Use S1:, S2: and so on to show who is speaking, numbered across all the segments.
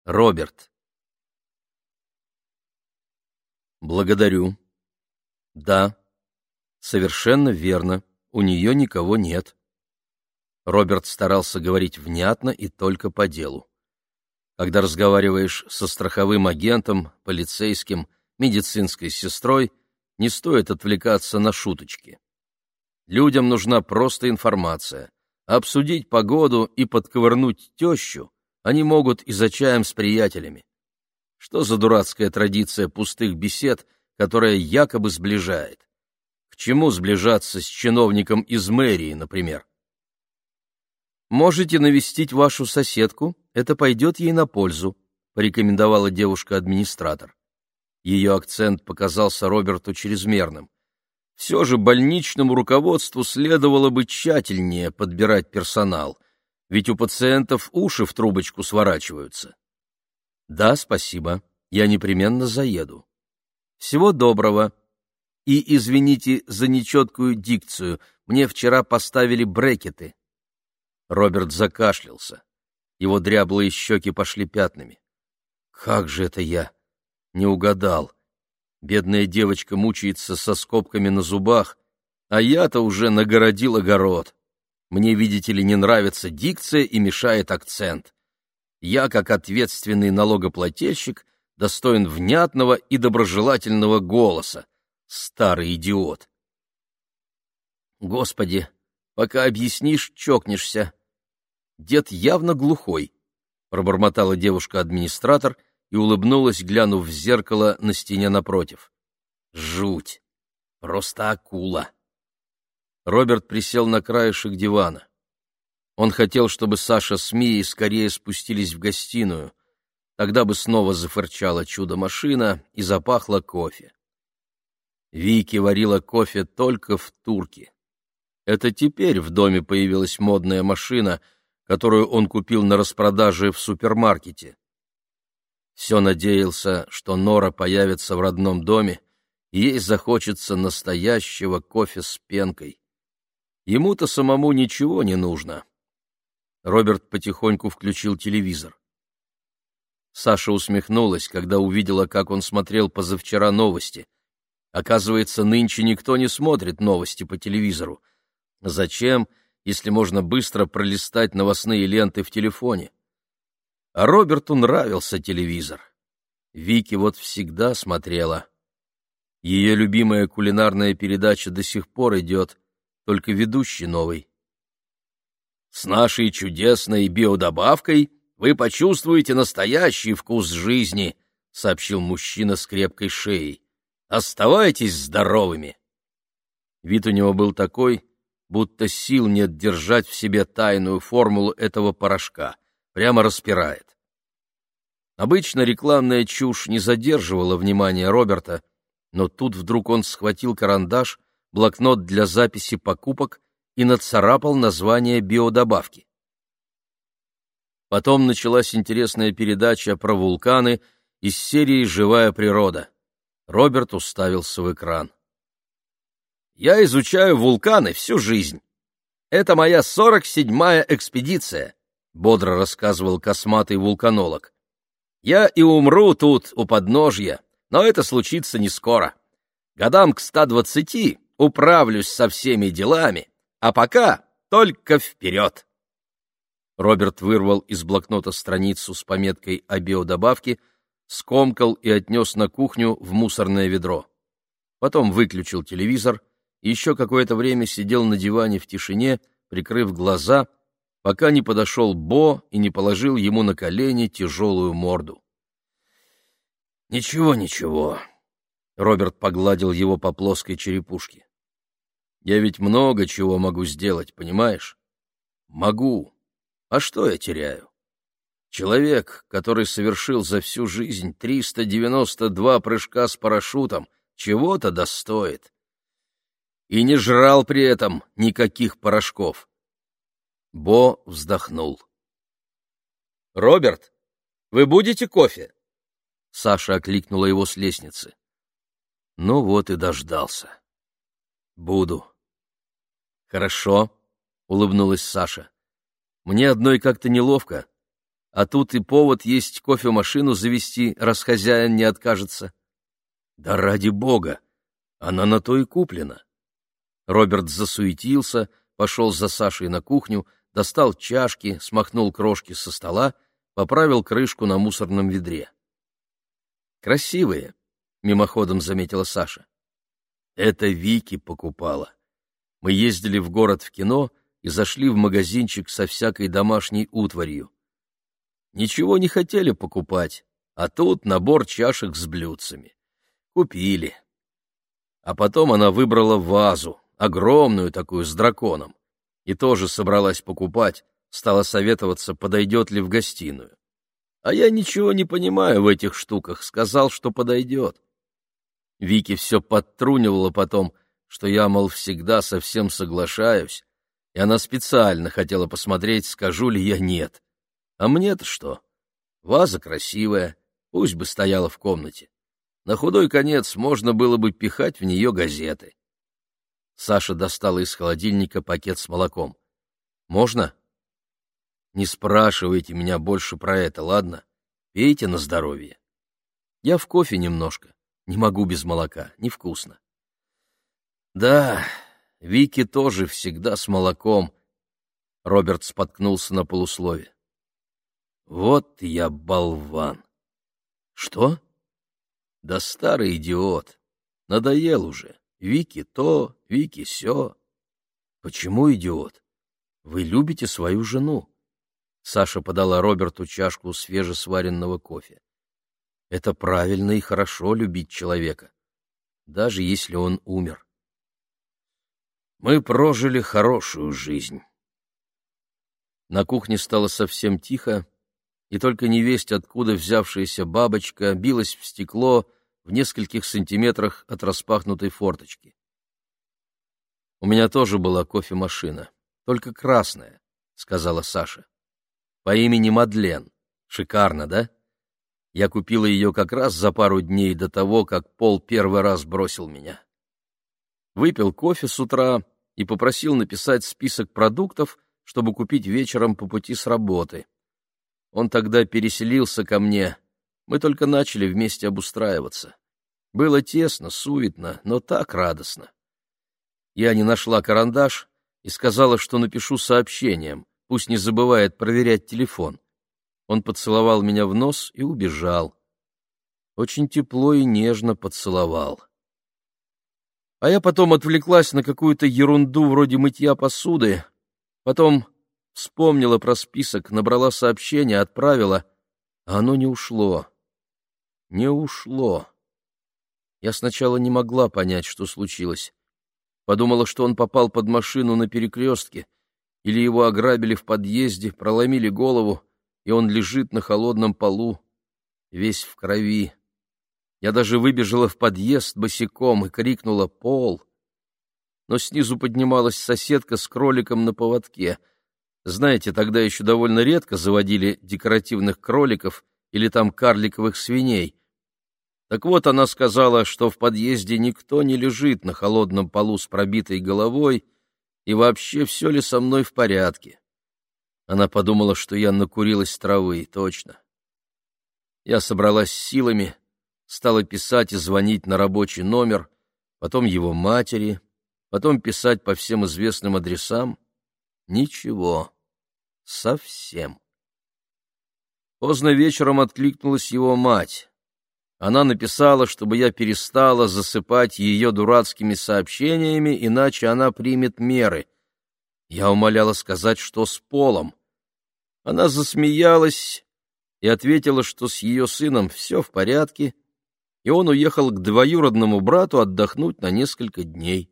S1: Роберт. Благодарю. Да, совершенно верно, у нее никого нет. Роберт старался говорить внятно и только по делу. Когда разговариваешь со страховым агентом, полицейским, медицинской сестрой, не стоит отвлекаться на шуточки. Людям нужна просто информация. Обсудить погоду и подковырнуть тещу они могут и за чаем с приятелями. Что за дурацкая традиция пустых бесед, которая якобы сближает? К чему сближаться с чиновником из мэрии, например? «Можете навестить вашу соседку, это пойдет ей на пользу», — порекомендовала девушка-администратор. Ее акцент показался Роберту чрезмерным. Все же больничному руководству следовало бы тщательнее подбирать персонал, ведь у пациентов уши в трубочку сворачиваются. «Да, спасибо, я непременно заеду». «Всего доброго. И извините за нечеткую дикцию, мне вчера поставили брекеты». Роберт закашлялся. Его дряблые щеки пошли пятнами. «Как же это я? Не угадал. Бедная девочка мучается со скобками на зубах, а я-то уже нагородил огород. Мне, видите ли, не нравится дикция и мешает акцент. Я, как ответственный налогоплательщик, достоин внятного и доброжелательного голоса. Старый идиот». «Господи, пока объяснишь, чокнешься. Дед явно глухой», — пробормотала девушка-администратор и улыбнулась, глянув в зеркало на стене напротив. «Жуть! Просто акула!» Роберт присел на краешек дивана. Он хотел, чтобы Саша с Мией скорее спустились в гостиную. Тогда бы снова зафырчала чудо-машина и запахло кофе. Вики варила кофе только в турке. Это теперь в доме появилась модная машина, которую он купил на распродаже в супермаркете. Все надеялся, что Нора появится в родном доме, и ей захочется настоящего кофе с пенкой. Ему-то самому ничего не нужно. Роберт потихоньку включил телевизор. Саша усмехнулась, когда увидела, как он смотрел позавчера новости. Оказывается, нынче никто не смотрит новости по телевизору. Зачем, если можно быстро пролистать новостные ленты в телефоне? А Роберту нравился телевизор. Вики вот всегда смотрела. Ее любимая кулинарная передача до сих пор идет, только ведущий новый. «С нашей чудесной биодобавкой вы почувствуете настоящий вкус жизни», — сообщил мужчина с крепкой шеей. «Оставайтесь здоровыми». Вид у него был такой, будто сил нет держать в себе тайную формулу этого порошка, прямо распирает. Обычно рекламная чушь не задерживала внимания Роберта, но тут вдруг он схватил карандаш, блокнот для записи покупок и нацарапал название биодобавки. Потом началась интересная передача про вулканы из серии «Живая природа». Роберт уставился в экран. «Я изучаю вулканы всю жизнь. Это моя 47-я экспедиция», — бодро рассказывал косматый вулканолог. «Я и умру тут, у подножья, но это случится не скоро. Годам к 120 управлюсь со всеми делами, а пока только вперед». Роберт вырвал из блокнота страницу с пометкой о биодобавке, скомкал и отнес на кухню в мусорное ведро. Потом выключил телевизор и еще какое-то время сидел на диване в тишине, прикрыв глаза, пока не подошел Бо и не положил ему на колени тяжелую морду. «Ничего, ничего», — Роберт погладил его по плоской черепушке. «Я ведь много чего могу сделать, понимаешь? Могу. А что я теряю? Человек, который совершил за всю жизнь 392 прыжка с парашютом, чего-то достоит. И не жрал при этом никаких порошков». Бо вздохнул. «Роберт, вы будете кофе?» Саша окликнула его с лестницы. Ну вот и дождался. «Буду». «Хорошо», — улыбнулась Саша. «Мне одной как-то неловко. а тут и повод есть кофемашину завести, раз хозяин не откажется. Да ради бога, она на то и куплена. Роберт засуетился, пошел за Сашей на кухню, достал чашки, смахнул крошки со стола, поправил крышку на мусорном ведре. «Красивые», — мимоходом заметила Саша. «Это Вики покупала. Мы ездили в город в кино и зашли в магазинчик со всякой домашней утварью. Ничего не хотели покупать, а тут набор чашек с блюдцами. Купили. А потом она выбрала вазу, огромную такую, с драконом, и тоже собралась покупать, стала советоваться, подойдет ли в гостиную. А я ничего не понимаю в этих штуках, сказал, что подойдет. Вики все подтрунивала потом, что я, мол, всегда со всем соглашаюсь, и она специально хотела посмотреть, скажу ли я нет. А мне-то что? Ваза красивая, пусть бы стояла в комнате. На худой конец можно было бы пихать в нее газеты. Саша достала из холодильника пакет с молоком. «Можно?» «Не спрашивайте меня больше про это, ладно? Пейте на здоровье. Я в кофе немножко. Не могу без молока, невкусно». «Да, Вики тоже всегда с молоком». Роберт споткнулся на полуслове. «Вот я болван». «Что?» «Да старый идиот. Надоел уже. Вики то, Вики сё». «Почему идиот? Вы любите свою жену». Саша подала Роберту чашку свежесваренного кофе. «Это правильно и хорошо любить человека, даже если он умер. Мы прожили хорошую жизнь». На кухне стало совсем тихо, и только невесть, откуда взявшаяся бабочка, билась в стекло в нескольких сантиметрах от распахнутой форточки. «У меня тоже была кофемашина, только красная», — сказала Саша. «По имени Мадлен. Шикарно, да? Я купила ее как раз за пару дней до того, как Пол первый раз бросил меня. Выпил кофе с утра и попросил написать список продуктов, чтобы купить вечером по пути с работы. Он тогда переселился ко мне. Мы только начали вместе обустраиваться. Было тесно, суетно, но так радостно. Я не нашла карандаш и сказала, что напишу сообщением, пусть не забывает проверять телефон. Он поцеловал меня в нос и убежал. Очень тепло и нежно поцеловал. А я потом отвлеклась на какую-то ерунду вроде мытья посуды, потом вспомнила про список, набрала сообщение, отправила, а оно не ушло. Не ушло. Я сначала не могла понять, что случилось. Подумала, что он попал под машину на перекрестке, или его ограбили в подъезде, проломили голову, и он лежит на холодном полу, весь в крови. Я даже выбежала в подъезд босиком и крикнула «Пол!». Но снизу поднималась соседка с кроликом на поводке. Знаете, тогда еще довольно редко заводили декоративных кроликов или там карликовых свиней. Так вот, она сказала, что в подъезде никто не лежит на холодном полу с пробитой головой, и вообще все ли со мной в порядке. Она подумала, что я накурилась травы, точно. Я собралась с силами, стала писать и звонить на рабочий номер, потом его матери, потом писать по всем известным адресам. Ничего. Совсем. Поздно вечером откликнулась его мать. Она написала, чтобы я перестала засыпать ее дурацкими сообщениями, иначе она примет меры. Я умоляла сказать, что с Полом. Она засмеялась и ответила, что с ее сыном все в порядке, и он уехал к двоюродному брату отдохнуть на несколько дней.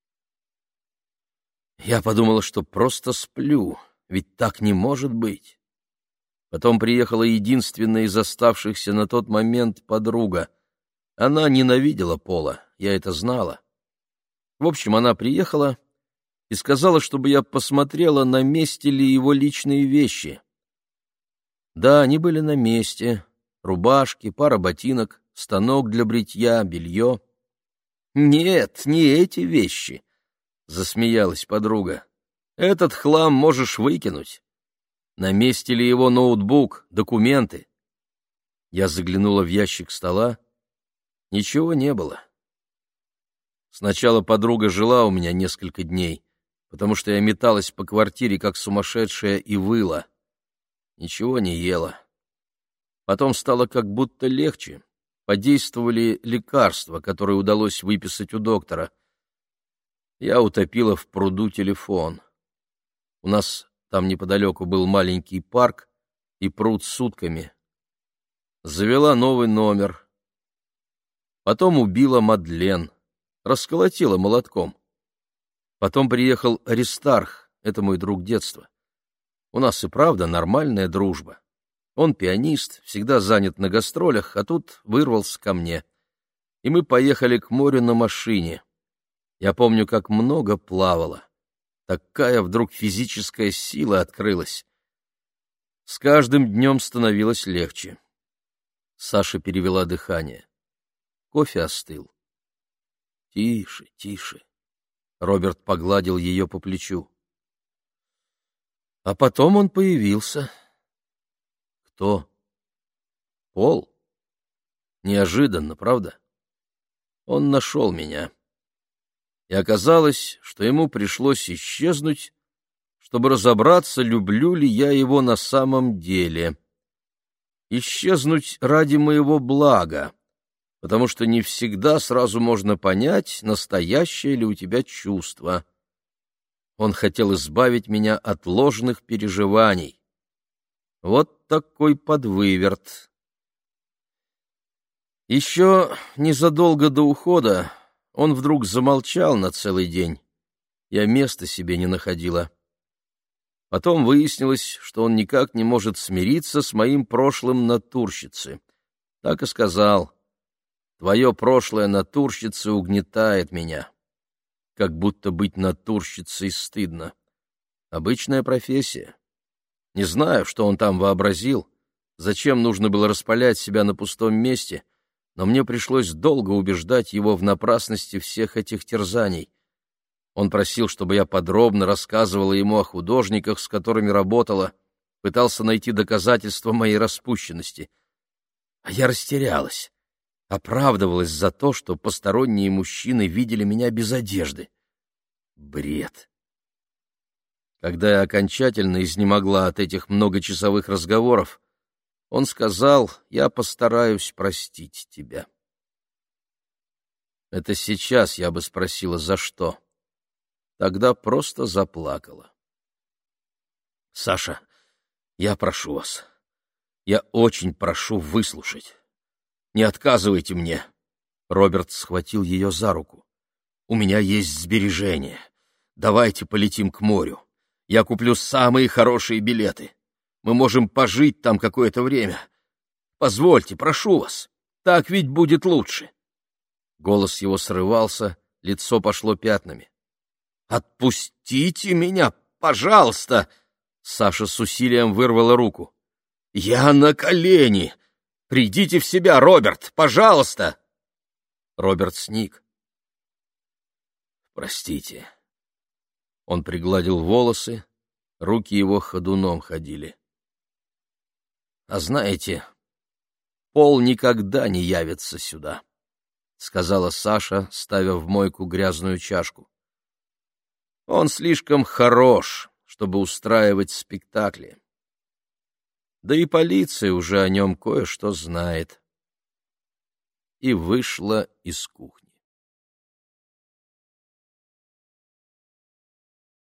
S1: Я подумала, что просто сплю, ведь так не может быть. Потом приехала единственная из оставшихся на тот момент подруга. Она ненавидела Пола, я это знала. В общем, она приехала и сказала, чтобы я посмотрела, на месте ли его личные вещи. Да, они были на месте. Рубашки, пара ботинок, станок для бритья, белье. «Нет, не эти вещи», — засмеялась подруга. «Этот хлам можешь выкинуть. На месте ли его ноутбук, документы? Я заглянула в ящик стола. Ничего не было. Сначала подруга жила у меня несколько дней, потому что я металась по квартире, как сумасшедшая, и выла. Ничего не ела. Потом стало как будто легче. Подействовали лекарства, которые удалось выписать у доктора. Я утопила в пруду телефон. У нас там неподалеку был маленький парк и пруд с утками. Завела новый номер. Потом убила Мадлен, расколотила молотком. Потом приехал Аристарх, это мой друг детства. У нас и правда нормальная дружба. Он пианист, всегда занят на гастролях, а тут вырвался ко мне. И мы поехали к морю на машине. Я помню, как много плавала. Такая вдруг физическая сила открылась. С каждым днем становилось легче. Саша перевела дыхание. Кофе остыл. Тише, тише. Роберт погладил ее по плечу. А потом он появился. Кто? Пол? Неожиданно, правда? Он нашел меня. И оказалось, что ему пришлось исчезнуть, чтобы разобраться, люблю ли я его на самом деле. Исчезнуть ради моего блага, потому что не всегда сразу можно понять, настоящее ли у тебя чувство. Он хотел избавить меня от ложных переживаний. Вот такой подвыверт. Еще незадолго до ухода он вдруг замолчал на целый день. Я места себе не находила. Потом выяснилось, что он никак не может смириться с моим прошлым натурщицы. Так и сказал: «Твое прошлое натурщица угнетает меня». Как будто быть натурщицей стыдно. Обычная профессия. Не знаю, что он там вообразил, зачем нужно было распалять себя на пустом месте, но мне пришлось долго убеждать его в напрасности всех этих терзаний. Он просил, чтобы я подробно рассказывала ему о художниках, с которыми работала, пытался найти доказательства моей распущенности. А я растерялась, оправдывалась за то, что посторонние мужчины видели меня без одежды. Бред. Когда я окончательно изнемогла от этих многочасовых разговоров, он сказал: «Я постараюсь простить тебя». Это сейчас я бы спросила, за что. Тогда просто заплакала. «Саша, я прошу вас, я очень прошу выслушать. Не отказывайте мне». Роберт схватил ее за руку. «У меня есть сбережения. Давайте полетим к морю. Я куплю самые хорошие билеты. Мы можем пожить там какое-то время. Позвольте, прошу вас. Так ведь будет лучше». Голос его срывался, лицо пошло пятнами. «Отпустите меня, пожалуйста!» Саша с усилием вырвала руку. «Я на колени! Придите в себя, Роберт, пожалуйста!» Роберт сник. «Простите». Он пригладил волосы, руки его ходуном ходили. «А знаете, Пол никогда не явится сюда», — сказала Саша, ставя в мойку грязную чашку. «Он слишком хорош, чтобы устраивать спектакли. Да и полиция уже о нем кое-что знает». И вышла из кухни.